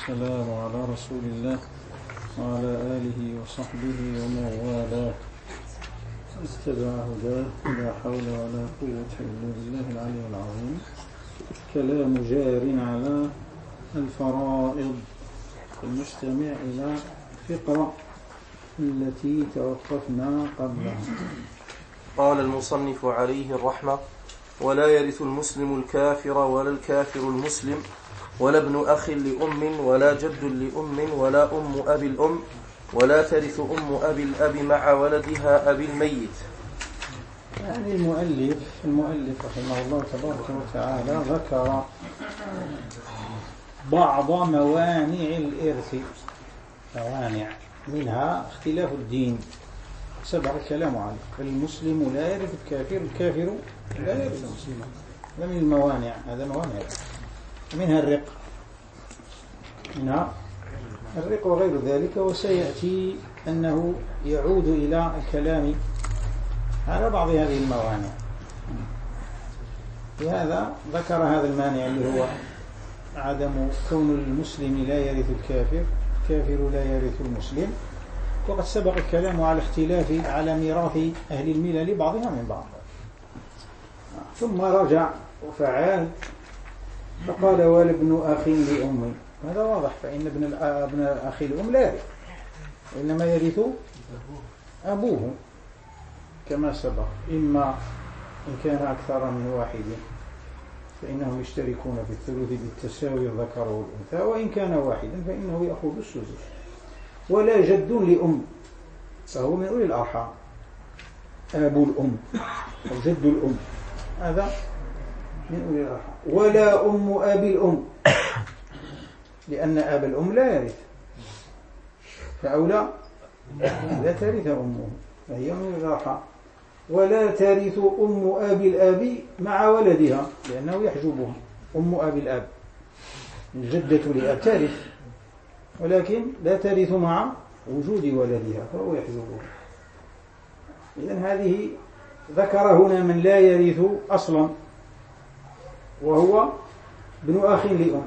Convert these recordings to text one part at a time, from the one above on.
والسلام على رسول الله وعلى آله وصحبه ومن والاه اتبع هداه لا حول ولا قوة إلا بالله العلي العظيم. كلام جار على الفرائض المستمع إلى الفقرة التي توقفنا قبلها. قال المصنف عليه الرحمة: ولا يرث المسلم الكافر ولا الكافر المسلم ولا ابن أخ لأم ولا جد لأم ولا أم أبي الأم ولا ترث أم أبي الأب مع ولدها أبي الميت. يعني المؤلف رحمه الله تبارك وتعالى ذكر بعض موانع الإرث، موانع منها اختلاف الدين، سبق الكلام عنه. المسلم لا يرث الكافر، الكافر لا يرث المسلم. هذا من الموانع، هذا موانع. منها الرق وغير ذلك، وسيأتي أنه يعود إلى الكلام على بعض هذه الموانع. لهذا ذكر هذا المانع اللي هو عدم كون المسلم لا يرث الكافر، الكافر لا يرث المسلم. وقد سبق الكلام على اختلاف على ميراث أهل الملل بعضها من بعض. ثم رجع وفعل فقال: ولا ابن أخ لأم. هذا واضح، فإن ابن أخ الأم لا يرث، وإنما يرث أبوه كما سبق، إما إن كان أكثر من واحد فإنهم يشتركون في الثلث بالتساوي الذكر والأنثى، وإن كان واحدا فإنه يأخذ السدس. ولا جد لأم فهو من أولي الأرحام، أبو الأم أو جد الأم هذا من أولي الأرحام. ولا أم أبي الأم، لأن أبا الأم لا يرث، فأولى لا ترث أمه فهي من أولي الأرحام. ولا ترث أم أبي الأب مع ولدها، لأنه يحجبها. أم أبي الأب الجدة لأب ترث، ولكن لا ترث مع وجود ولدها فهو يحجبها. إذن هذه ذكر هنا من لا يرث أصلا، وهو ابن أخ لأم،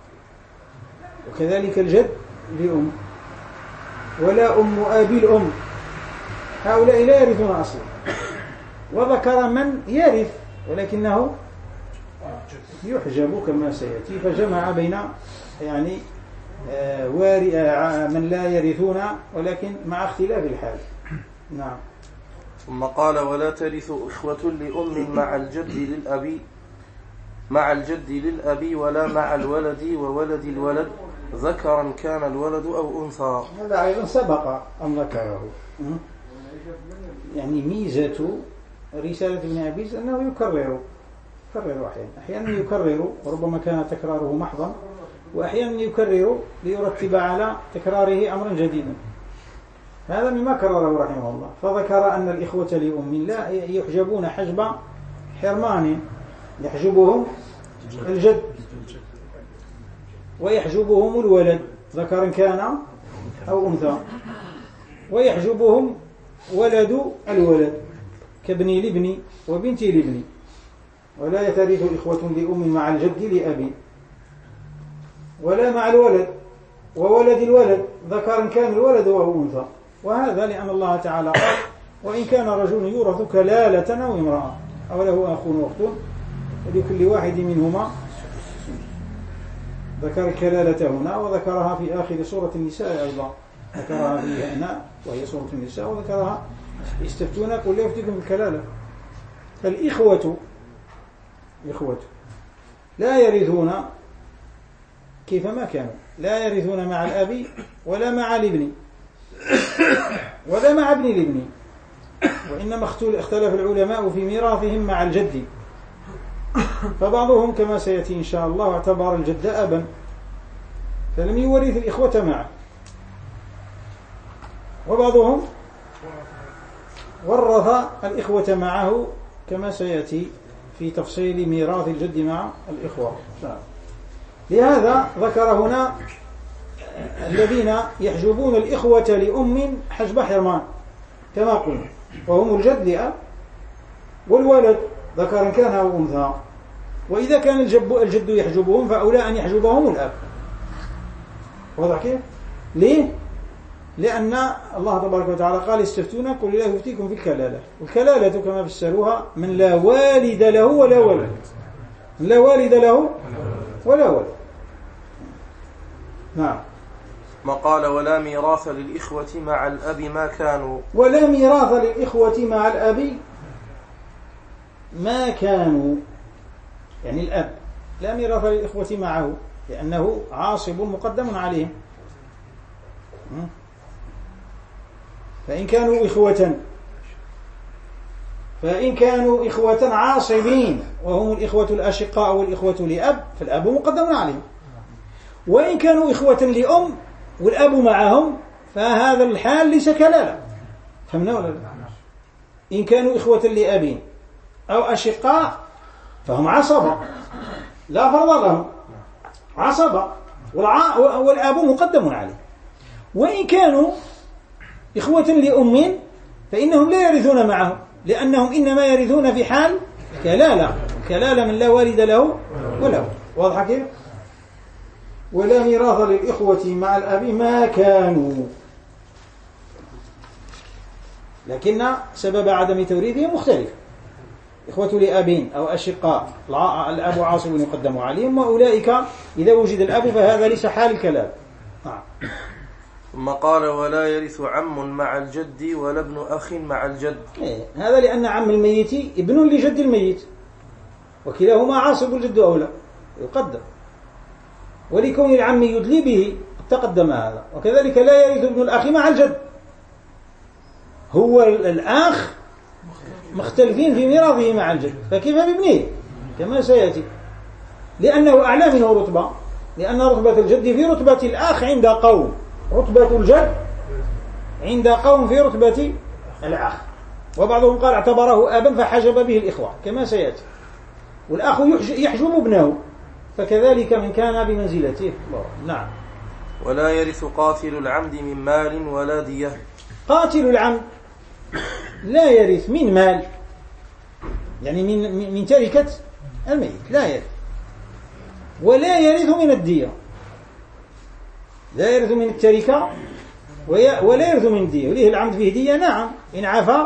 وكذلك الجد لأم. ولا أم أبي الأم، هؤلاء لا يرثون أصلا. وذكر من يرث ولكنه يحجب كما سيأتي، فجمع بين يعني من لا يرثون ولكن مع اختلاف الحال. نعم. ثم قال: ولا ترث إخوة لأم مع الجد للأبي ولا مع الولد وولد الولد ذكرا كان الولد أو أنثى. هذا أيضا سبق أن ذكره. يعني ميزة رسالة ابن أبيس أنه يكرر أحيانا يكرر، وربما كان تكراره محضا، وأحيانا يكرر ليرتب على تكراره أمرا جديدا. هذا مما كرره رحمه الله. فذكر أن الإخوة لأم لا يحجبون حجب حرمان، يحجبهم الجد ويحجبهم الولد ذكرا كان أو أنثى، ويحجبهم ولد الولد كابني لابني وبنتي لابني. ولا يترث إخوة لأم مع الجد لأبي ولا مع الولد وولد الولد ذكرا كان الولد أو أنثى. وهذا لأن الله تعالى قال: وإن كان رجل يورث كلالة أو امرأة أو له أخ وأخت ولكل واحد منهما. ذكر الكلالة هنا، وذكرها في آخر سورة النساء أيضا، ذكرها في هنا وهي سورة النساء، وذكرها يستفتونك قل لا يفتيكم بالكلالة. فالإخوة لا يرثون كيفما كانوا، لا يرثون مع الأب ولا مع الابن ولا مع ابن الابن، وإنما اختلف العلماء في ميراثهم مع الجد. فبعضهم كما سيأتي إن شاء الله اعتبر الجد أبا فلم يورث الإخوة معه، وبعضهم ورث الإخوة معه كما سيأتي في تفصيل ميراث الجد مع الإخوة. لهذا ذكر هنا الذين يحجبون الإخوة لأم حجب حرمان كما قلنا، وهم الجد لأب والولد ذكرا كان أو أنثى. وإذا كان الجد يحجبهم فأولى أن يحجبهم الأب، واضح كيف؟ ليه؟ لأن الله تبارك وتعالى قال استفتونا قل الله يفتيكم في الكلالة، والكلالة كما فسروها من لا والد له ولا ولد، من لا والد له ولا ولد. نعم. ما قال ولا ميراث للإخوة مع الأب ما كانوا، ولا ميراث للإخوة مع الأب ما كانوا، يعني الأب لا ميراث للإخوة معه لأنه عاصب مقدم عليهم. فإن كانوا إخوة عاصبين وهم الإخوة الأشقاء والإخوة لأب فالأب مقدم عليهم، وإن كانوا إخوة لأم والأب معهم فهذا الحال ليس كلالة. فهمنا ولا لا؟ إن كانوا إخوة لأبين أو أشقاء فهم عصبة لا فرض لهم، عصبة والأب مقدم عليه. وإن كانوا إخوة لأم فإنهم لا يرثون معهم لأنهم إنما يرثون في حال كلالة من لا والد له ولا ولد. واضح كيف؟ ولا ميراث للإخوة مع الأب ما كانوا، لكن سبب عدم توريثهم مختلف. إخوة لأبين أو أشقاء الأب عاصب يقدم عليهم، وأولئك إذا وجد الأب فهذا ليس حال الكلام. ثم قال ولا يرث عم مع الجد ولا ابن أخ مع الجد. هذا لأن عم الميت ابن لجد الميت وكلاهما عاصب الجد أولى يقدم، ولكون العم يدلي به تقدم هذا. وكذلك لا يرث ابن الأخ مع الجد، هو الأخ مختلفين في ميراثه مع الجد، فكيف بابنه كما سيأتي، لأنه أعلى منه رتبة، لأن رتبة الجد في رتبة الأخ عند قوم، رتبة الجد عند قوم في رتبة الأخ. وبعضهم قال اعتبره أبا فحجب به الإخوة كما سيأتي، والأخ يحجب ابنه، فكذلك من كان بمنزلته. نعم. ولا يرث قاتل العمد من مال ولا دية. قاتل العمد لا يرث من مال، يعني من تركة الميت لا يرث، ولا يرث من الدية، لا يرث من التركة ولا يرث من الدية. وليه العمد فيه دية؟ نعم، إن عفا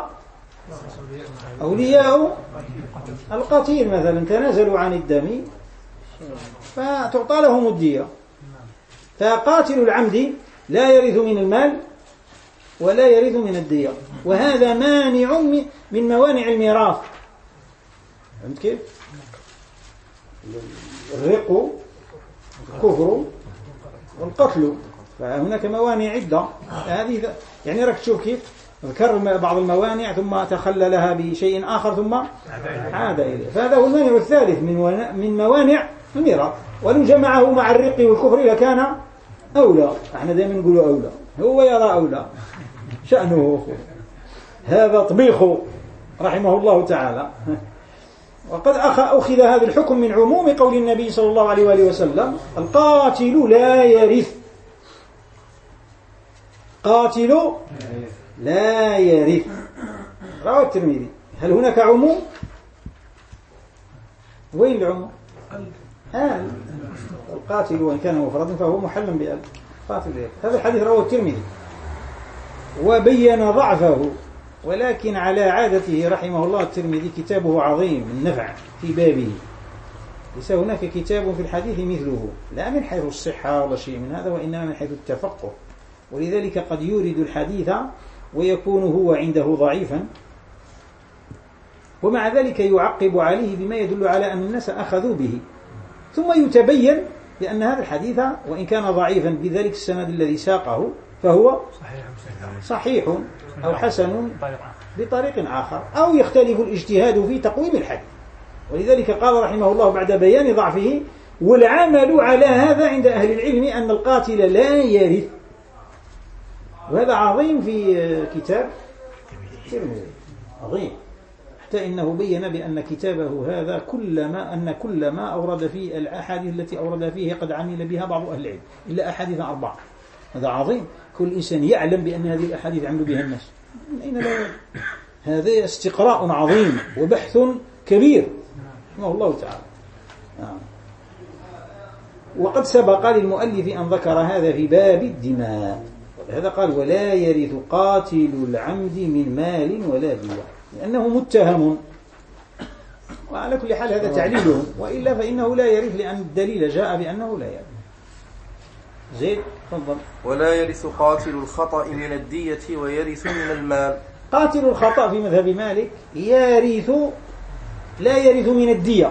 أولياء القتيل مثلا تنازلوا عن الدم فتعطى لهم الدية. فقاتل العمد لا يرث من المال ولا يرث من الدية، وهذا مانع من موانع الميراث. فهمت كيف؟ الرق، الكفر، والقتل، فهناك موانع عدة. هذه يعني راك تشوف كيف ذكر بعض الموانع ثم تخللها بشيء آخر ثم عاد إليه، فهذا هو المانع الثالث من موانع الميراث. ولو جمعه مع الرق والكفر لكان أولى. احنا دائما نقول أولى، هو يرى أولى، شأنه هذا طبيخه رحمه الله تعالى. وقد أخذ هذا الحكم من عموم قول النبي صلى الله عليه وآله وسلم القاتل لا يرث، قاتل لا يرث، رواه الترمذي. هل هناك عموم؟ وين العموم؟ القاتل وإن كان مفردا فهو محل بأل، قاتل لا يرث. هذا الحديث رواه الترمذي وبين ضعفه، ولكن على عادته رحمه الله الترمذي كتابه عظيم النفع في بابه، ليس هناك كتاب في الحديث مثله، لا من حيث الصحة ولا شيء من هذا، وإنما من حيث التفقه. ولذلك قد يورد الحديث ويكون هو عنده ضعيفا، ومع ذلك يعقب عليه بما يدل على أن الناس أخذوا به، ثم يتبين بأن هذا الحديث وإن كان ضعيفا بذلك السند الذي ساقه فهو صحيح أو حسن بطريق آخر، أو يختلف الاجتهاد في تقويم الحديث. ولذلك قال رحمه الله بعد بيان ضعفه والعمل على هذا عند أهل العلم أن القاتل لا يرث. وهذا عظيم في كتاب الترمذي، عظيم، حتى إنه بين بأن كتابه هذا كل ما أورد فيه الأحاديث التي أورد فيه قد عمل بها بعض أهل العلم إلا أحاديث 4. هذا عظيم، كل إنسان يعلم بأن هذه الأحاديث عملوا بها الناس. أين لا؟ هذا استقراء عظيم وبحث كبير رحمه الله تعالى. وقد سبق للمؤلف أن ذكر هذا في باب الدماء، هذا قال ولا يرث قاتل العمد من مال ولا دية، لأنه متهم. وعلى كل حال هذا تعليله، وإلا فإنه لا يرث لأن الدليل جاء بأنه لا يرث. زيد تفضل. ولا يرث قاتل الخطأ من الدية ويرث من المال. قاتل الخطأ في مذهب مالك يرث، لا يرث من الدية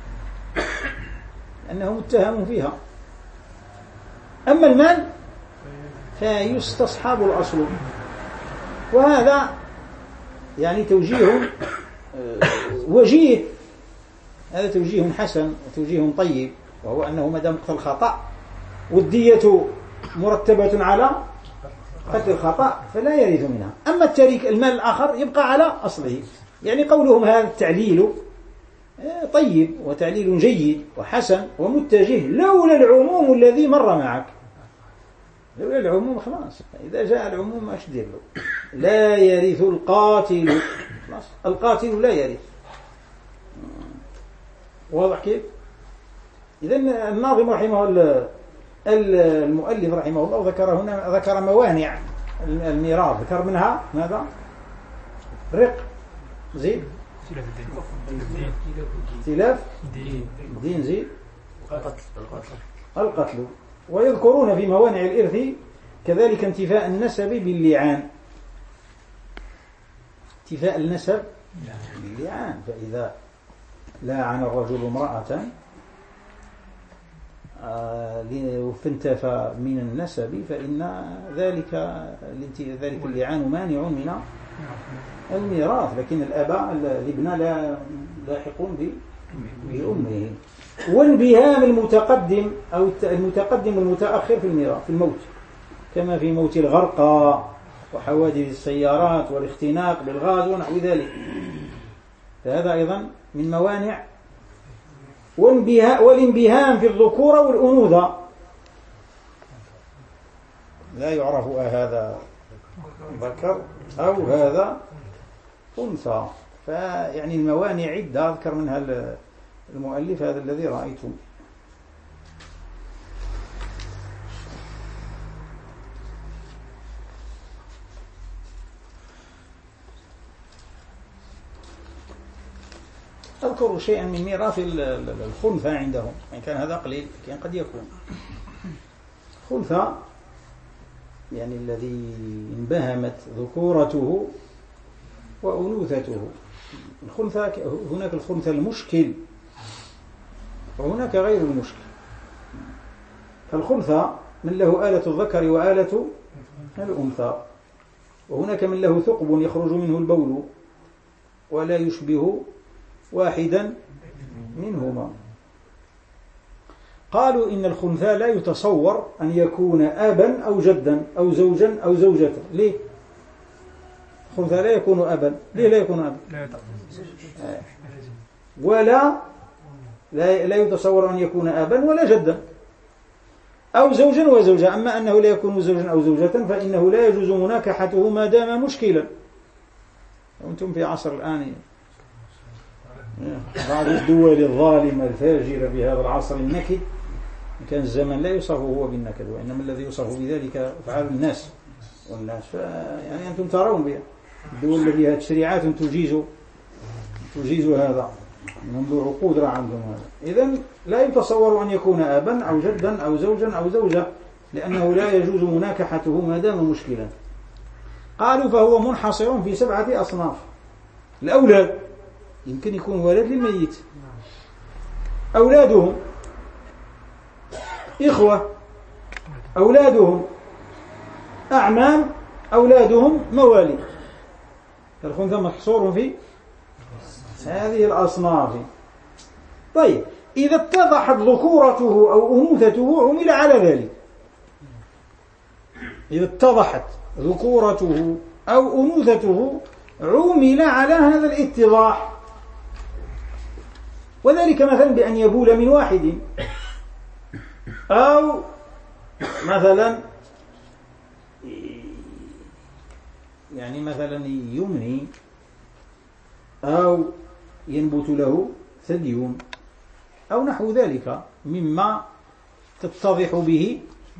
لأنه متهم فيها. أما المال فيستصحب الأصل، وهذا يعني توجيه وجيه، هذا توجيه حسن وتوجيه طيب، وهو أنه ما دام قتل الخطأ والدية مرتبة على قتل الخطأ فلا يرث منها. أما التارك المال الآخر يبقى على أصله. يعني قولهم هذا التعليل طيب وتعليل جيد وحسن ومتجه لولا العموم الذي مر معك. لولا العموم خلاص، إذا جاء العموم ما أشدر له. لا يرث القاتل، القاتل لا يرث. واضح كيف؟ إذن الناظم رحمه الله، المؤلف رحمه الله ذكر موانع الميراث، ذكر منها ماذا؟ رق، زيد اختلاف دين، زيد القتل. ويذكرون في موانع الإرث كذلك انتفاء النسب باللعان، انتفاء النسب باللعان، فإذا لاعن الرجل امرأة فانتفى من النسب فإن ذلك اللعان مانع من الميراث، لكن الآباء الابن لا لاحقون بأمه. وانبهام المتقدم أو المتقدم والمتأخر في الميراث في الموت، كما في موت الغرقى وحوادث السيارات والاختناق بالغاز ونحو ذلك، فهذا أيضا من موانع. والانبهام في الذكورة والأنوثة، لا يعرف هذا ذكر أو هذا أنثى، فيعني الموانع عدة أذكر منها المؤلف هذا الذي رأيته. أذكر شيئا من ميراث الخنثى عندهم، يعني كان هذا قليل لكن قد يكون خنثى، يعني الذي انبهمت ذكورته وأنوثته. الخنثى هناك الخنثى المشكل وهناك غير المشكل. فالخنثى من له آلة الذكر وآلة الأنثى، وهناك من له ثقب يخرج منه البول ولا يشبه واحدا منهما. قالوا إن الخنثى لا يتصور أن يكون أبا أو جدا أو زوجا أو زوجة. ليه؟ الخنثى لا يكون أبا. ليه لا يكون أبا؟ ولا لا يتصور أن يكون أبا ولا جدا أو زوجا وزوجة. أما أنه لا يكون زوجا أو زوجة فإنه لا يجوز مناكحته ما دام مشكلا. وأنتم في عصر الآن بعض الدول الظالمة الفاجرة في هذا العصر النكد، كان الزمن لا يوصف هو بالنكد، وإنما الذي يوصف بذلك أفعال الناس يعني أنتم ترون بها الدول التي فيها تشريعات تجيز هذا منذ عقود عندهم هذا. إذن لا يتصور أن يكون أبا أو جدا أو زوجا أو زوجة، لأنه لا يجوز مناكحته ما دام مشكلا. قالوا فهو منحصر في 7 أصناف. الأولاد يمكن يكون ولد للميت، أولادهم إخوة، أولادهم أعمام، أولادهم موالي. الخنثى محصور في هذه الأصناف. طيب إذا اتضحت ذكورته أو أنوثته عمل على ذلك. إذا اتضحت ذكورته أو أنوثته عمل على هذا الاتضاح، وذلك مثلا بأن يبول من واحد، أو مثلا يعني مثلا يمني، أو ينبت له ثدي أو نحو ذلك مما تتضح به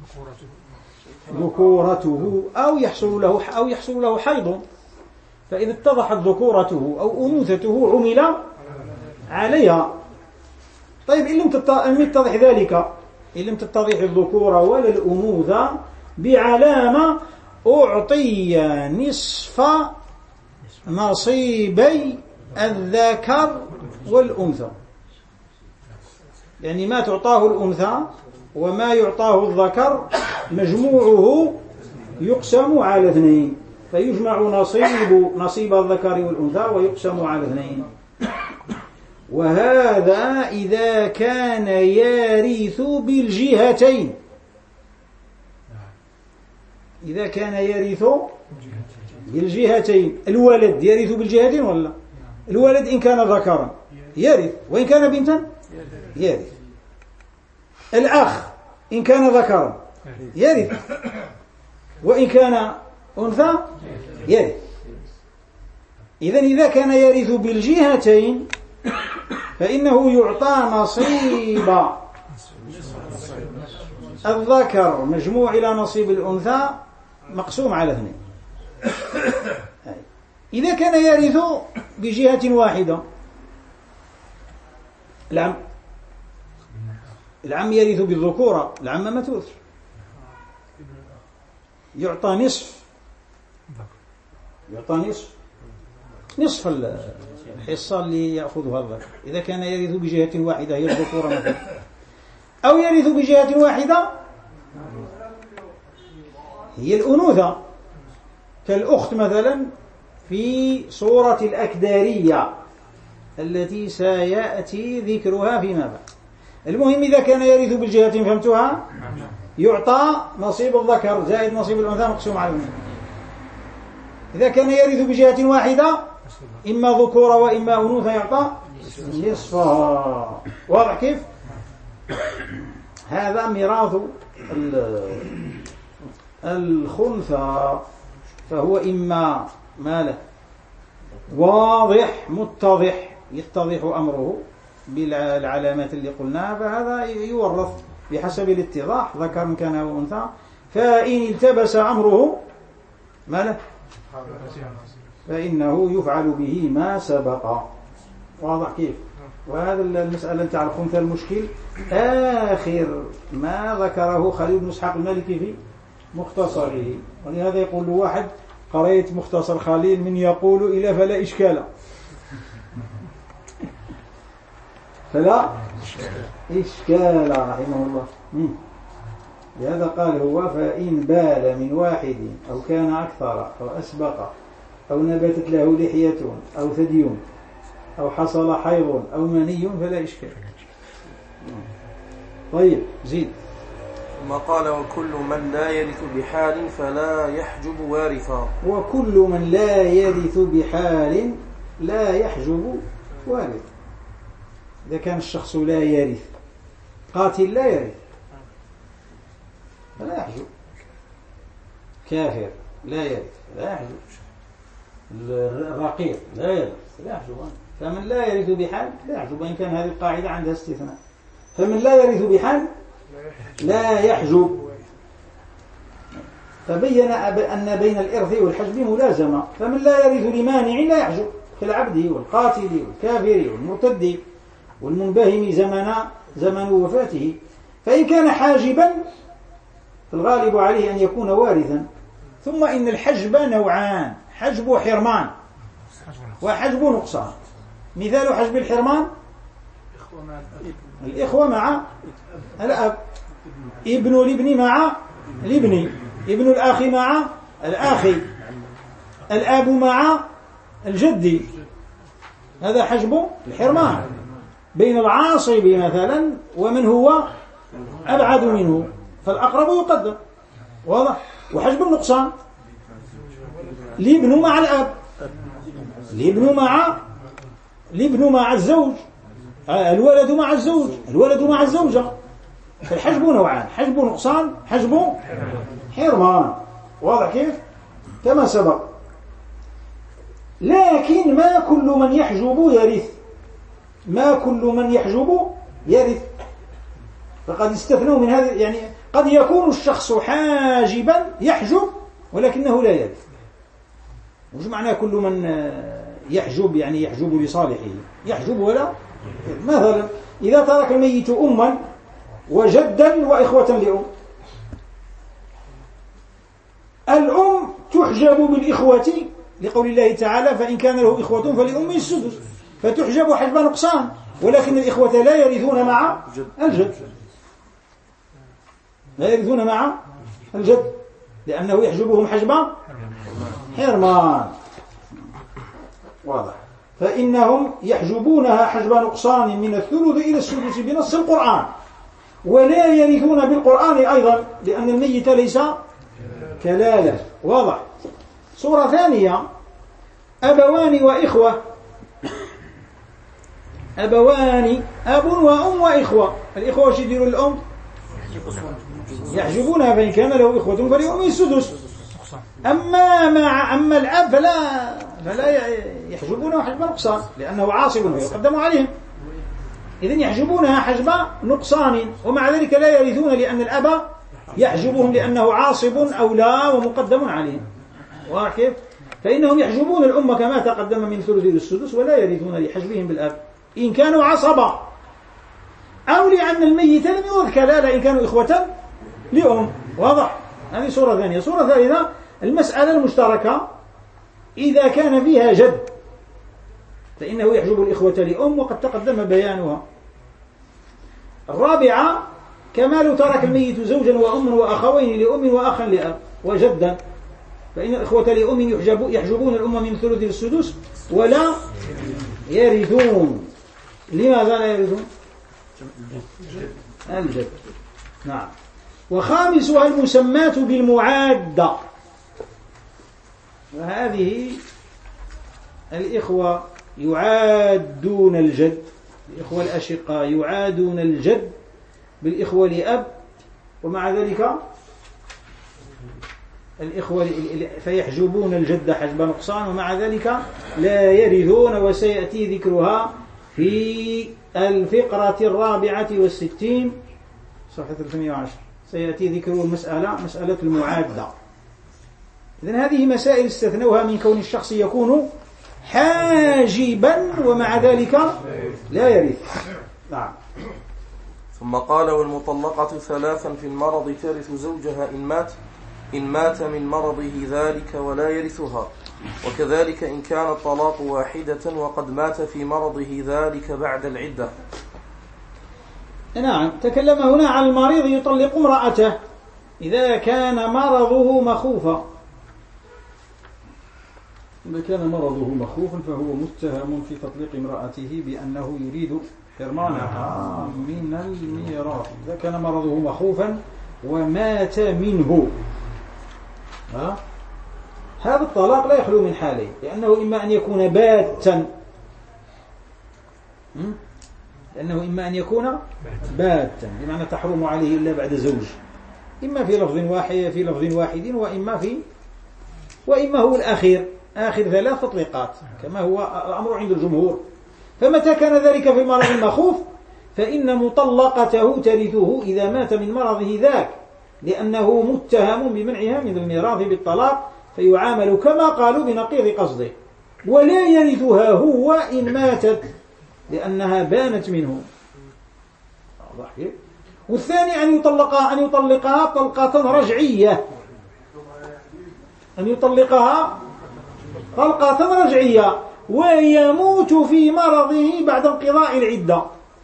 ذكورته أو يحصل له حيض. فإذا اتضحت ذكورته أو أنوثته عمل عليها. طيب إن لم يتضح ذلك، إن لم تتضح الذكورة ولا الأنوثة، بعلامة أعطي نصف نصيبي الذكر والأنثى. يعني ما تعطاه الأنثى وما يعطاه الذكر مجموعه يقسم على 2، فيجمع نصيب الذكر والأنثى ويقسم على 2. وهذا إذا كان يرث بالجهتين. إذا كان يرث بالجهتين، الولد يرث بالجهتين ولا؟ الولد إن كان ذكرا يرث، وإن كان بنتا يرث. الأخ إن كان ذكرا يرث، وإن كان أنثى يرث. إذا كان يرث بالجهتين فإنه يعطى نصيب الذكر مجموع إلى نصيب الأنثى مقسوم على 2. إذا كان يرث بجهة واحدة، العم يرث بالذكورة، العم ما تورث، يعطى نصف الحصة اللي يأخذها الذكر إذا كان يرث بجهة واحدة هي الذكورة مثلا، أو يرث بجهة واحدة هي الأنوثة، كالأخت مثلا في صورة الأكدارية التي سيأتي ذكرها فيما بعد. المهم إذا كان يرث بالجهة، فهمتها، يعطى نصيب الذكر زائد نصيب الأنثى مقسوم على 2. إذا كان يرث بجهة واحدة إما ذكورة وإما أنوثة يعطى نصفها. واضح كيف؟ هذا ميراث الخنثى، فهو إما ماله واضح متضح يتضح أمره بالعلامات اللي قلناها، فهذا يورث بحسب الاتضاح ذكر كان أو أنثى. فإن التبس أمره ماله فإنه يفعل به ما سبق. واضح كيف؟ وهذا المسألة نتاع الخنثى المشكل آخر ما ذكره خليل بن إسحاق المالكي في مختصره. ولهذا يقول له واحد: قرأت مختصر خليل من يقول إلى فلا إشكال. فلا إشكال رحمه الله. لهذا قال هو: فإن بال من واحد أو كان أكثر أو أسبق أو نبتت له لحية أو ثدي أو حصل حيض أو مني فلا إشكال. طيب زيد. ثم قال: وكل من لا يرث بحال فلا يحجب وارثا. وكل من لا يرث بحال لا يحجب وارث. إذا كان الشخص لا يرث، قاتل لا يرث فلا يحجب، كافر لا يرث لا يحجب، الرقيق لا يرث لا يحجب. فمن لا يرث بحال لا يحجب، وإن كان هذه القاعدة عندها استثناء. فمن لا يرث بحال لا يحجب. فبين أن بين الإرث والحجب ملازمة. فمن لا يرث لمانع لا يحجب، كالعبد والقاتل والكافر والمرتد والمنبهم زمن وفاته. فإن كان حاجبا فالغالب عليه أن يكون وارثا. ثم إن الحجب نوعان: حجب حرمان وحجب نقصان. مثال حجب الحرمان: الإخوة مع الأب، ابن الابن مع الابن، ابن الأخ مع الأخ، الأب مع الجد. هذا حجب الحرمان بين العاصب مثلا ومن هو أبعد منه، فالأقرب يقدم. واضح؟ وحجب النقصان: الابن مع الأب، الابن مع الزوج، الولد مع الزوج، الولد مع الزوجة. فالحجب نوعان: حجب نقصان، حجب حرمان. واضح كيف؟ كما سبق. لكن ما كل من يحجب يرث، ما كل من يحجب يرث. فقد استثنوا من هذا، يعني قد يكون الشخص حاجبا يحجب ولكنه لا يرث. مش معناه كل من يحجب يعني يحجب لصالحه، يحجب ولا. مثلا إذا ترك الميت أما وجدا وإخوة لأم، الأم تحجب بالإخوة لقول الله تعالى فإن كان له إخوة فلأمه السدس، فتحجب حجب نقصان، ولكن الإخوة لا يرثون مع الجد، لا يرثون مع الجد لأنه يحجبهم حجب حرمان. واضح. فإنهم يحجبونها حجب نقصان من الثلث إلى السدس بنص القرآن، ولا يرثون بالقرآن أيضا لأن الميت ليس كلالة. واضح. صورة ثانية: أبوان وإخوة. أبوان، أب وأم وإخوة. الإخوة وش يديروا الأم؟ يحجبونها فإن كان له إخوة فلأمه السدس. أما الأب فلا يحجبونه حجب نقصان لأنه عاصب فيقدم عليهم. إذن يحجبونها حجب نقصان، ومع ذلك لا يرثون لأن الأب يحجبهم لأنه عاصب أولى ومقدم عليهم. واضح كيف؟ فإنهم يحجبون الأمة كما تقدم من ثلث إلى السدس، ولا يرثون لحجبهم بالأب إن كانوا عصبا، أو لأن الميت لم يورث كلالة إن كانوا إخوة لأم. واضح. هذه صورة ثانية. صورة ثالثة: المسألة المشتركة إذا كان فيها جد فإنه يحجب الإخوة لأم، وقد تقدم بيانها. الرابعة: كما لو ترك الميت زوجا وأما وأخوين لأم وأخا لأب وجدا، فإن الإخوة لأم يحجبون الأم من ثلث السدس ولا يرثون. لماذا لا يرثون؟ الجد. نعم. وخامسها المسمات بالمعادة، وهذه الإخوة يعادون الجد، الإخوة الأشقاء يعادون الجد بالإخوة لأب، ومع ذلك الإخوة فيحجبون الجد حجب نقصان، ومع ذلك لا يرثون، وسيأتي ذكرها في الفقرة 64 صفحة 310 سيأتي ذكر مسألة المعادة. إذن هذه مسائل استثنوها من كون الشخص يكون حاجبا ومع ذلك لا يرث. نعم. ثم قال: والمطلقة ثلاثا في المرض ترث زوجها إن مات من مرضه ذلك ولا يرثها، وكذلك إن كان الطلاق واحدة وقد مات في مرضه ذلك بعد العدة. نعم. تكلم هنا عن المريض يطلق امرأته إذا كان مرضه مخوفا. إذا كان مرضه مخوفا فهو متهم في تطليق امرأته بأنه يريد حرمانها من الميراث. إذا كان مرضه مخوفا ومات منه، هذا الطلاق لا يخلو من حالين، لأنه إما أن يكون باتا، بمعنى تحرم عليه إلا بعد زوج، إما في لفظ واحد وإما هو الأخير، آخر 3 تطليقات كما هو الأمر عند الجمهور. فمتى كان ذلك في المرض المخوف فإن مطلقته ترثه إذا مات من مرضه ذاك، لأنه متهم بمنعها من الميراث بالطلاق، فيعامل كما قالوا بنقيض قصده، ولا يرثها هو إن ماتت لأنها بانت منه. والثاني أن يطلقها طلقة رجعية، ويموت في مرضه بعد انقضاء العدة،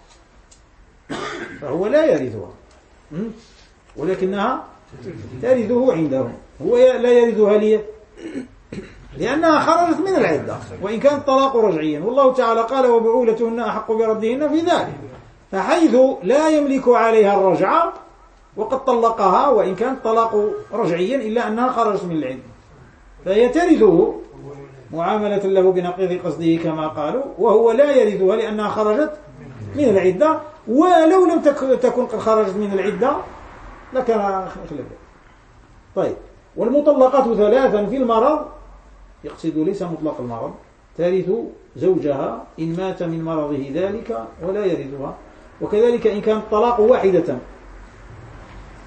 فهو لا يرثها ولكنها ترثه عنده. هو لا يرثها لأنها خرجت من العدة وإن كان الطلاق رجعيا، والله تعالى قال: وبعولتهن أحق بردهن في ذلك، فحيث لا يملك عليها الرجعة وقد طلقها وإن كان الطلاق رجعيا إلا أنها خرجت من العدة، فهي ترثه معاملة له بنقيض قصده كما قالوا، وهو لا يرثها لأنها خرجت من العدة، ولو لم تكن قد خرجت من العدة لكان خلاف. طيب. والمطلقات ثلاثا في المرض، يقصد ليس مطلق المرض، ترث زوجها إن مات من مرضه ذلك ولا يرثها، وكذلك إن كان الطلاق واحدة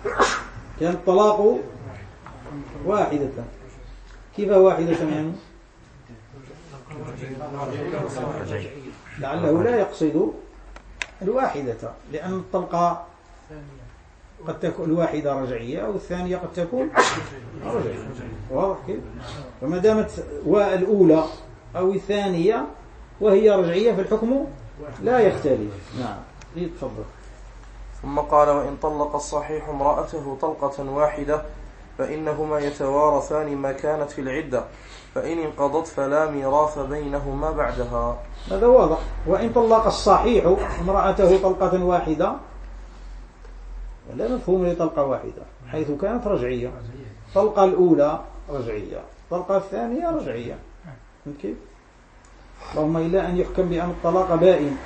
كان الطلاق واحدة. كيف واحدة يعني؟ لعله لا يقصد الواحدة، لأن الطلقة قد تكون الواحدة رجعية أو الثانية قد تكون رجعية. واضح كيف؟ فما دامت الأولى أو الثانية وهي رجعية فالحكم لا يختلف. نعم تفضل. ثم قال: وإن طلق الصحيح امرأته طلقة واحدة فإنهما يتوارثان ما كانت في العدة، فإن انقضت فلا ميراث بينهما بعدها. هذا واضح. وإن طلق الصحيح امرأته طلقة واحدة لا مفهوم لطلقة واحدة حيث كانت رجعية. طلقة الأولى رجعية، طلقة الثانية رجعية. كيف؟ اللهم إلا أن يحكم بأن الطلاق بائن.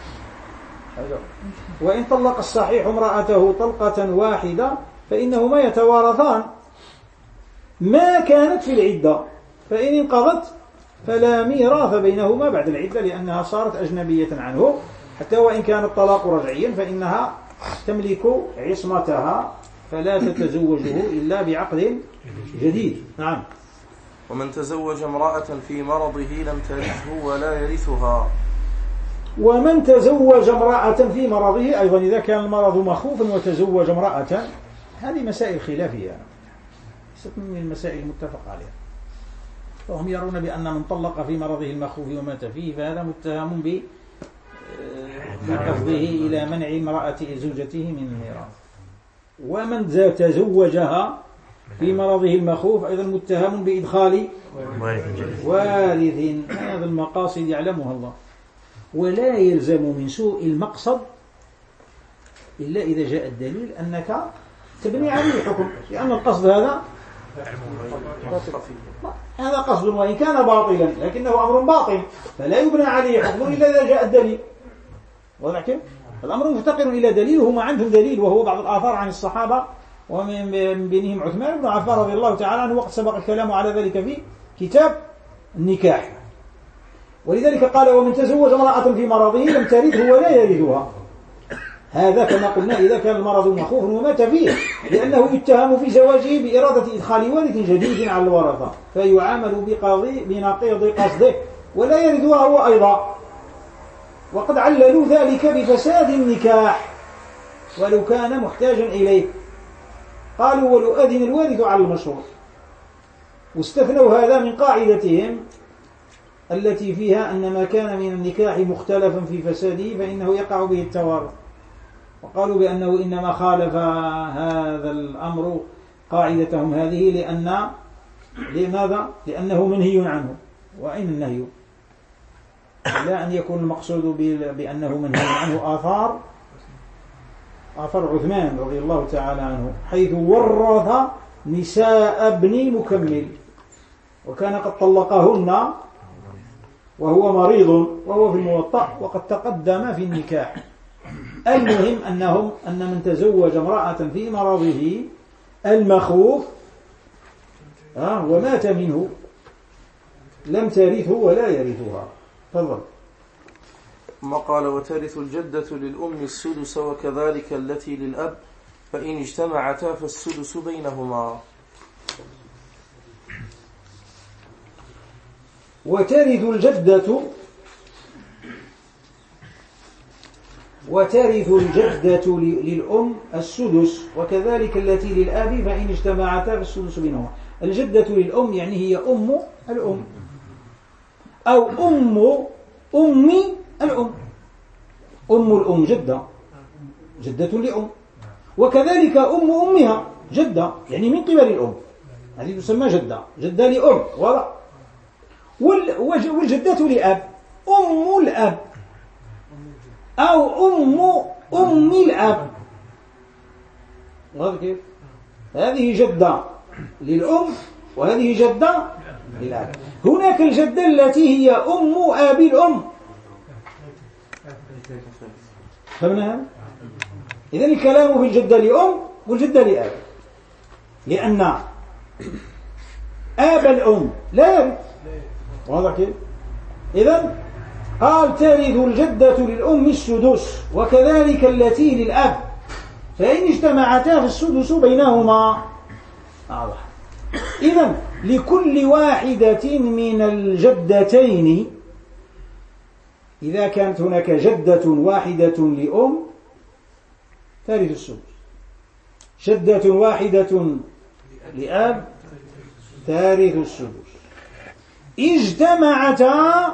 وإن طلق الصحيح امرأته طلقة واحدة فإنهما يتوارثان ما كانت في العدة، فإن انقضت فلا ميراث بينهما بعد العدة، لأنها صارت أجنبية عنه. حتى وإن كان الطلاق رجعيا فإنها تملك عصمتها فلا تتزوجه إلا بعقد جديد. نعم. ومن تزوج امرأة في مرضه لم ترثه ولا يرثها. ومن تزوج امرأة في مرضه أيضا إذا كان المرض مخوفا وتزوج امرأة، هذه مسائل خلافية ليست من المسائل المتفق عليها. فهم يرون بأن من طلق في مرضه المخوف ومات فيه فهذا متهم بقصده إلى منع امرأة زوجته من الميراث. ومن تزوجها في مرضه المخوف أيضا متهم بإدخال وارث. هذا المقاصد يعلمها الله، ولا يلزم من سوء المقصد إلا إذا جاء الدليل أنك تبني عليه حكم، لأن القصد هذا قصد وإن كان باطلا لكنه أمر باطل فلا يبنى عليه حكم إلا إذا جاء الدليل. واضح كيف؟ الأمر مفتقر إلى دليل، وهم عندهم دليل وهو بعض الآثار عن الصحابة ومن بينهم عثمان بن عفان رضي الله تعالى عنه، وقد سبق الكلام على ذلك في كتاب النكاح. ولذلك قال: ومن تزوج امرأة في مرضه لم ترثه ولا يرثها. هذا كما قلنا إذا كان المرض مخوف ومات فيه، لأنه يتهم في زواجه بإرادة إدخال وارث جديد على الورثة فيعامل بنقيض قصده ولا يرثها هو أيضا. وقد عللوا ذلك بفساد النكاح ولو كان محتاجا إليه. قالوا: ولو أذن الوارث على المشروط. واستثنوا هذا من قاعدتهم التي فيها أن ما كان من النكاح مختلفا في فساده فإنه يقع به التوارث. وقالوا بأنه إنما خالف هذا الأمر قاعدتهم هذه لماذا؟ لأنه منهي عنه. وأين النهي؟ لا أن يكون المقصود بأنه منهي عنه آثار عثمان رضي الله تعالى عنه حيث ورث نساء ابن مكمل وكان قد طلقهن وهو مريض وهو في الموطأ وقد تقدم في النكاح. المهم أن من تزوج امرأة في مرضه المخوف ومات منه لم ترثه ولا يرثها. تفضل. ثم قال: وترث الجدة للأم السدس وكذلك التي للأب فإن اجتمعتا فالسدس بينهما. وترث الجدة للأم السدس وكذلك التي للأب فإن اجتمعتا فالسدس بينهما. الجدة للأم يعني هي أم الأم أو أم الأم. أم الأم جدة لأم، وكذلك أمها جدة يعني من قبل الأم، هذه تسمى جدة لأم. والجدة لأب أم الأب أو أم الأب. كيف؟ هذه جدة للأم وهذه جدة للأب. هناك الجدة التي هي أم أبي الأم. فهمنا؟ إذن الكلام في الجدة لأم والجدة لأب، لأن أب الأم لا يرث. واضح كيف؟ إذن قال: ترث الجدة للأم السدس وكذلك التي للأب. فإن اجتمعتا فالسدس بينهما. إذن لكل واحدة من الجدتين، إذا كانت هناك جدة واحدة لأم ترث السدس، جدة واحدة لأب ترث السدس، اجتمعتا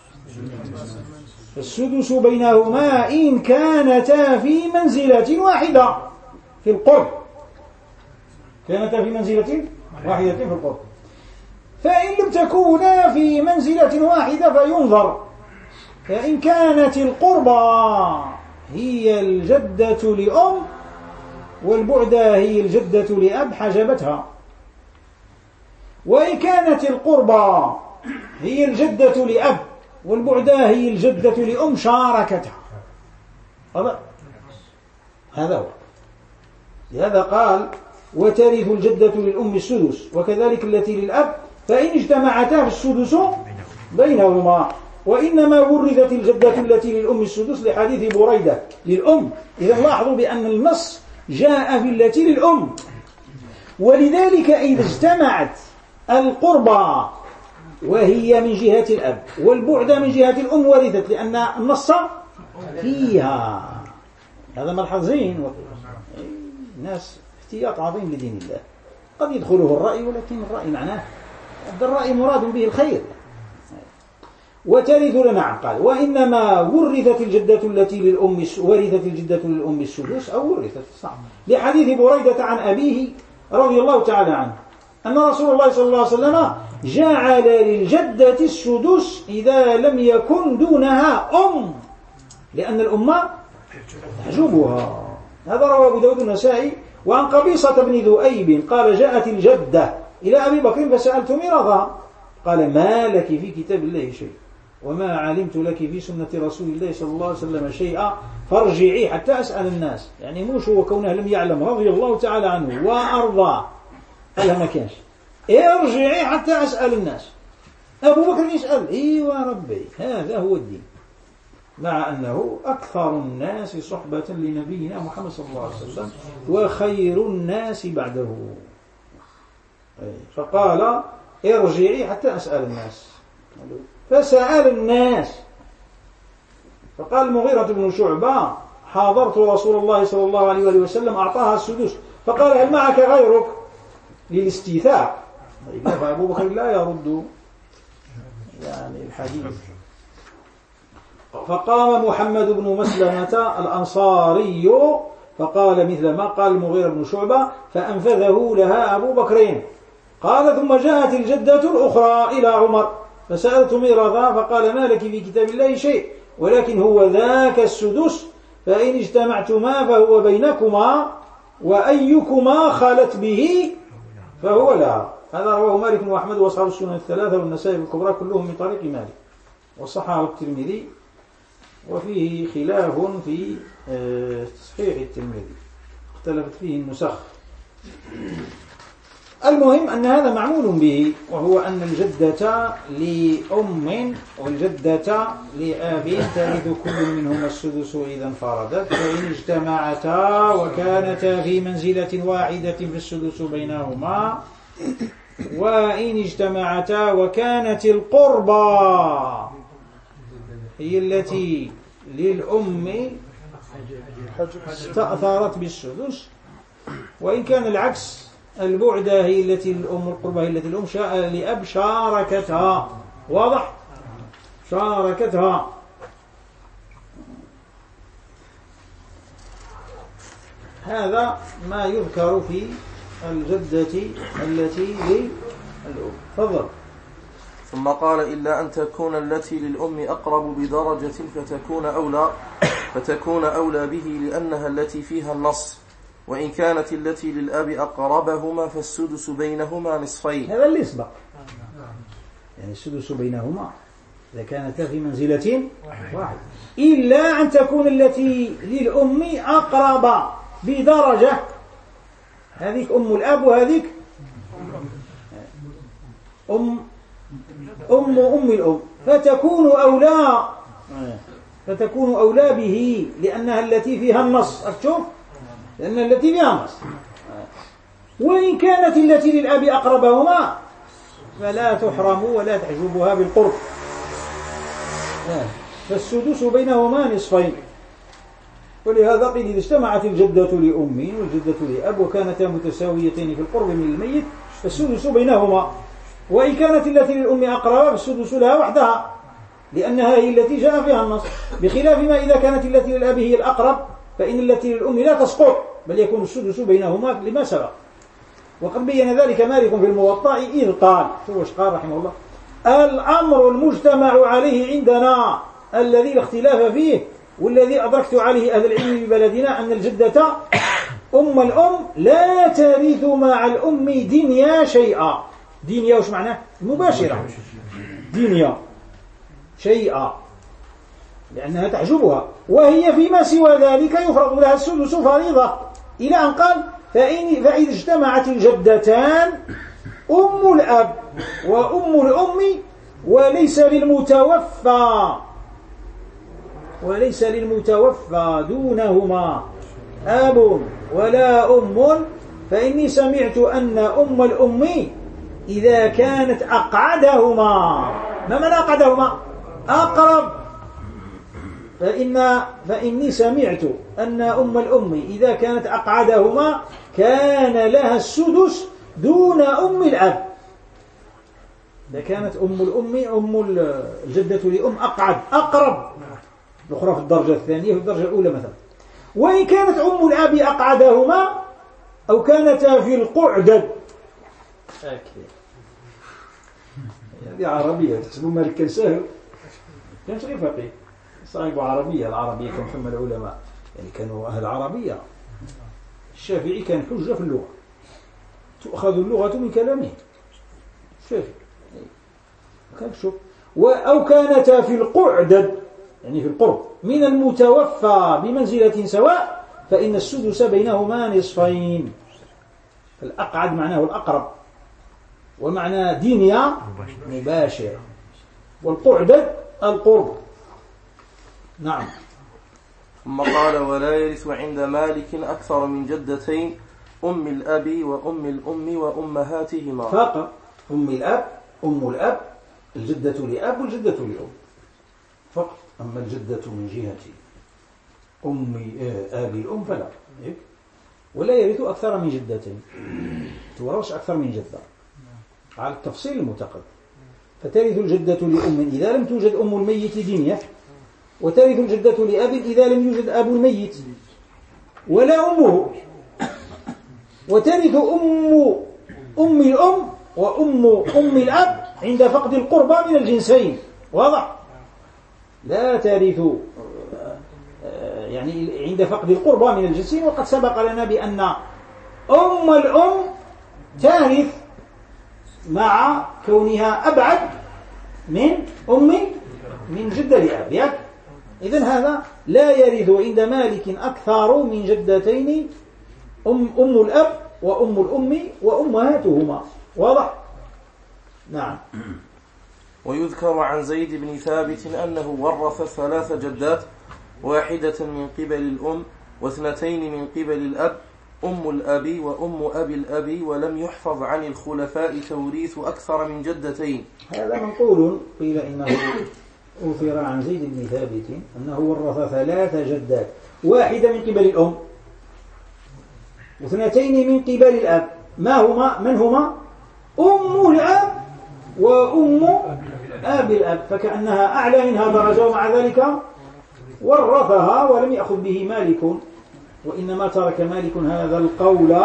السدس بينهما إن كانتا في منزلة واحدة في القرب، كانتا في منزلة واحدة في القرب. فإن لم تكونا في منزلة واحدة فينظر، فإن كانت القربى هي الجدة لأم والبعدى هي الجدة لأب حجبتها، وإن كانت القربى هي الجدة لأب والبعدى هي الجدة لأم شاركتها. هذا هو. لهذا قال وترث الجدة للأم السدس وكذلك التي للأب فإن اجتمعتا فالسدس بينهما. وإنما ورثت الجدة التي للأم السدس لحديث بريدة للأم. إذا لاحظوا بأن النص جاء في التي للأم، ولذلك إذا اجتمعت القربى وهي من جهة الأب والبعد من جهة الأم ورثت، لأن النص فيها. هذا ملحظين. الناس احتياط عظيم لدين الله، قد يدخله الرأي ولكن الرأي معناه الرأي مراد به الخير. وترث لنا قال وإنما ورثت الجدة التي للأم ورثت الجدة للأم السدس أو ورثت صعب، لحديث بريدة عن أبيه رضي الله تعالى عنه أن رسول الله صلى الله عليه وسلم جعل للجدة السدس إذا لم يكن دونها أم، لأن الأم تحجبها. هذا رواه أبو داود النسائي. وعن قبيصة بن ذؤيب قال جاءت الجدة إلى أبي بكر فسألت ميراثها قال ما لك في كتاب الله شيء وما علمت لك في سنة رسول الله صلى الله عليه وسلم شيئا فارجعي حتى أسأل الناس. يعني موش هو كونه لم يعلم رضي الله تعالى عنه وأرضاه قالها ما كانش ارجعي حتى أسأل الناس. أبو بكر يسأل إيوا ربي هذا هو الدين، مع أنه أكثر الناس صحبة لنبينا محمد صلى الله عليه وسلم وخير الناس بعده. فقال ارجعي حتى أسأل الناس، فسأل الناس. فقال المغيرة بن شعبة حاضرت رسول الله صلى الله عليه وسلم أعطاها السدس فقال هل معك غيرك للاستيثاق. فأبو بكر لا يرد يعني الحديث. فقام محمد بن مسلمة الأنصاري فقال مثل ما قال المغيرة بن شعبة فأنفذه لها أبو بكر. قال ثم جاءت الجدة الأخرى إلى عمر فسألت ميراثها فقال ما لك في كتاب الله شيء ولكن هو ذاك السدس فإن اجتمعتما فهو بينكما وأيكما خلت به فهو لها. هذا رواه مالك وأحمد وأصحاب السنن الثلاثة والنسائي الكبرى كلهم من طريق مالك وصححه الترمذي، وفيه خلاف في تصحيح الترمذي اختلفت فيه النسخ. المهم أن هذا معمول به، وهو أن الجدة لأم والجدة لأب ترث كل منهما السدس إذا انفردت، فإن اجتمعتا وكانتا في منزلة واحدة فالسدس بينهما، وإن اجتمعتا وكانت القربى هي التي للأم استأثرت بالسدس، وإن كان العكس البعدة هي التي الأم القربى هي التي الأم لأب شاركتها. واضح؟ شاركتها. هذا ما يذكر في الجدة التي للأم. تفضل. ثم قال إلا أن تكون التي للأم أقرب بدرجة فتكون أولى به لأنها التي فيها النص، وإن كانت التي للأب أقربهما فالسدس بينهما نصفين. هذا اللي يسبق، يعني السدس بينهما إذا كانتا في منزلة واحدة، إلا أن تكون التي للأم أقرب بدرجة، هذيك أم الأب وهذيك أم الأم، فتكون أولى به لأنها التي فيها النص. أكتب لأن التي بها نص. وإن كانت التي للأب أقربهما فلا تحرم ولا تحجبها بالقرب، فالسدس بينهما نصفين. ولهذا قيل إذا اجتمعت الجدة لأم والجدة لأب وكانتا متساويتين في القرب من الميت فالسدس بينهما. وإن كانت التي للأم أقرب فالسدس لها وحدها لأنها هي التي جاء فيها النص، بخلاف ما إذا كانت التي للأب هي الأقرب فإن التي للأم لا تسقط بل يكون السدس بينهما لما سبق. وقد بين ذلك مالك في الموطأ إذ قال رحمه الله: الأمر المجتمع عليه عندنا الذي لا اختلاف فيه والذي أدركت عليه أهل العلم ببلدنا أن الجدة أم الأم لا ترث مع الأم دنيا شيئا. دنيا وش معناه؟ مباشرة. دنيا شيئا لأنها تحجبها، وهي فيما سوى ذلك يفرض لها السدس فريضة، إلى أن قال: فإذا اجتمعت الجدتان أم الأب وأم الأم وليس للمتوفى دونهما أب ولا أم فإني سمعت أن أم الأم إذا كانت أقعدهما، ما معنى أقعدهما؟ أقرب. فإني سمعت أن أم الأم إذا كانت أقعدهما كان لها السدس دون أم الأب. إذا كانت أم الجدة لأم أقرب، الأخرى في الدرجة الثانية في الدرجة الأولى مثلا. وإن كانت أم الأب أقعدهما أو كانتا في القعدد. هذه عربية تحسبون مالك كان سهل، كان غير فقيه صاحب عربية. العربية كان ثم العلماء يعني كانوا أهل عربية. الشافعي كان حجة في اللغة، تؤخذ اللغة من كلامه. الشافعي كان شوف. أو كانتا في القعدد يعني في القرب من المتوفى بمنزلة سواء فإن السدس بينهما نصفين. الأقعد معناه الأقرب، ومعنى دنيا مباشرة، والقعدد القرب. نعم. ثم قال: ولا يرث عند مالك أكثر من جدتين أم الأب وأم الأم وأمهاتهما. فقط أم الأب الجدة لأب والجدة لأم فقط. أما الجدة من جهة أبي الأم فلا، ولا يرث أكثر من جدتين، تورث أكثر من جدة على التفصيل المتقدم. فترث الجدة لأم إذا لم توجد أم الميت دنيا، وترث الجدة لأب إذا لم يوجد أب الميت ولا أمه، وترث أم الأم وأم الأب عند فقد القربى من الجنسين. واضح؟ لا ترث يعني عند فقد القربى من الجنسين. وقد سبق لنا بأن أم الأم ترث مع كونها أبعد من جدة لأب. إذن هذا لا يرث عند مالك أكثر من جدتين أم الأب وأم الأم وأمهاتهما. واضح؟ نعم. ويذكر عن زيد بن ثابت أنه ورث 3 جدات، واحدة من قبل الأم واثنتين من قبل الأب، أم الأب وأم أبي الأب، ولم يحفظ عن الخلفاء توريث أكثر من جدتين. هذا منقول، قيل إنه أثر عن زيد بن ثابت أنه ورث 3 جدات، واحدة من قبل الأم واثنتين من قبل الأب. من هما؟ أم الأب وأم أبي الأب، فكأنها أعلى منها درجة، ومع ذلك ورثها ولم يأخذ به مالك، وإنما ترك مالك هذا القول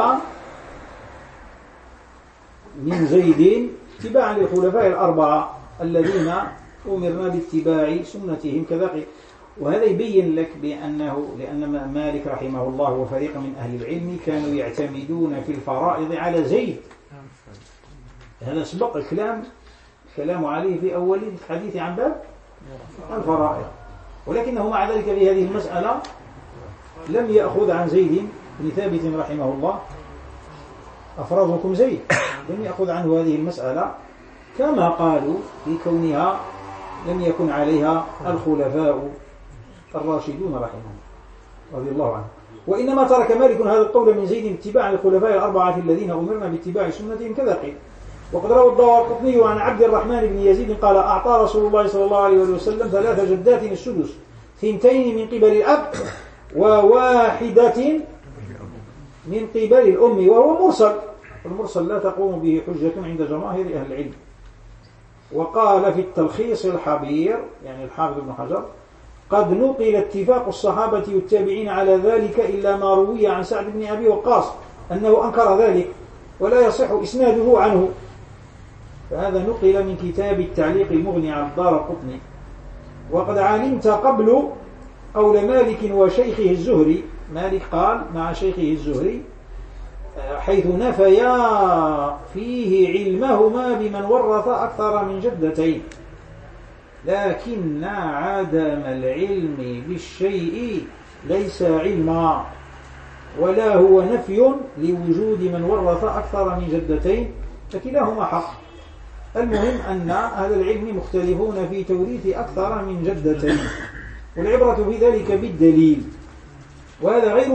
من زيد اتباعا للخلفاء الأربعة الذين أمرنا باتباع سنتهم كذا. وهذا يبين لك لأن مالك رحمه الله وفريق من أهل العلم كانوا يعتمدون في الفرائض على زيد. هذا سبق الكلام عليه في أول الحديث عن باب الفرائض، ولكنه مع ذلك في هذه المسألة لم يأخذ عن زيد بن ثابت رحمه الله أفرادكم زيد، لم يأخذ عنه هذه المسألة كما قالوا في كونها لم يكن عليها الخلفاء الراشدون رحمهم رضي الله عنهم. وإنما ترك مالك هذا القول من زيد اتباعا للخلفاء الأربعة الذين أمرنا باتباع سنتهم كذا قيل. وقد روى الدارقطني عن عبد الرحمن بن يزيد قال أعطى رسول الله صلى الله عليه وسلم 3 جدات السدس، 2 من قبل الأب وواحدة من قبل الأم، وهو مرسل، المرسل لا تقوم به حجة عند جماهير أهل العلم. وقال في التلخيص الحبير يعني الحافظ ابن حجر قد نقل اتفاق الصحابة والتابعين على ذلك إلا ما روي عن سعد بن أبي وقاص أنه أنكر ذلك ولا يصح إسناده عنه، فهذا نقل من كتاب التعليق المغني عن الدارقطني. وقد علمت قبل قول مالك وشيخه الزهري، مالك قال مع شيخه الزهري حيث نفيا فيه علمهما بمن ورث أكثر من جدتين، لكن عدم العلم بالشيء ليس علما ولا هو نفي لوجود من ورث أكثر من جدتين، فكلاهما حق. المهم أن أهل العلم مختلفون في توريث أكثر من جدتين، والعبرة في ذلك بالدليل، وهذا غير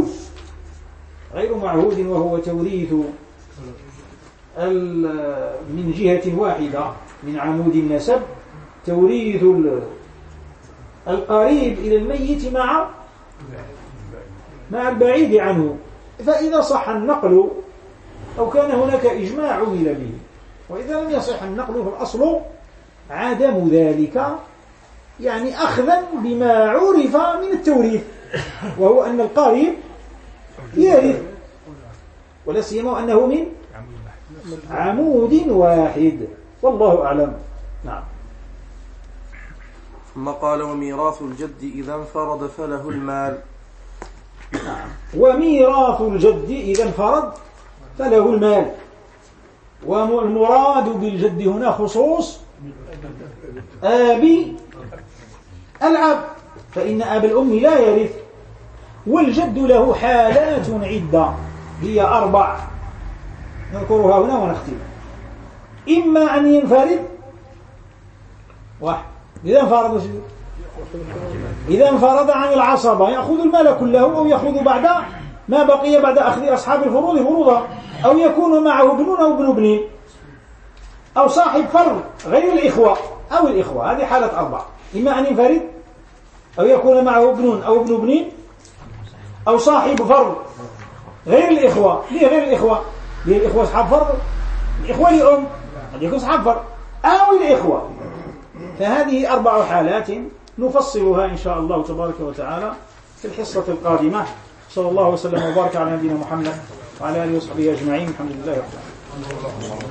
معهود وهو توريث من جهة واحدة من عمود النسب، توريث القريب إلى الميت مع البعيد عنه، فإذا صح النقل أو كان هناك إجماع عمل به، وإذا لم يصح النقل فالأصل عدم ذلك، يعني أخذا بما عرف من التوريث، وهو أن القريب يرث، ولا سيما أنه من عمود واحد، والله أعلم. نعم. ثم قال وميراث الجد إذا انفرد فله المال. نعم. وميراث الجد إذا انفرد فله المال، والمراد بالجد هنا خصوص آب الأب، فإن أب الأم لا يرث، والجد له حالات عدة هي 4 نذكرها هنا ونختم. إما أن ينفرد واحد، إذا انفرد عن العصبة يأخذ المال كله، أو يأخذ بعد ما بقي بعد أخذ أصحاب الفروض فروضا، أو يكون معه ابن أو ابن ابن، أو صاحب فرض غير الإخوة أو الإخوة، هذه حالة 4. إما أن ينفرد أو يكون معه ابن أو ابن ابن، أو صاحب فرض غير الإخوة. ليه غير الإخوة؟ ليه الإخوة أصحاب فرض؟ الإخوة لأم قد يكون أصحاب فرض، أو الإخوة. فهذه 4 حالات نفصلها إن شاء الله تبارك وتعالى في الحصة القادمة. صلى الله وسلم وبارك على نبينا محمد وعلى آله وصحبه أجمعين. الحمد لله رب العالمين.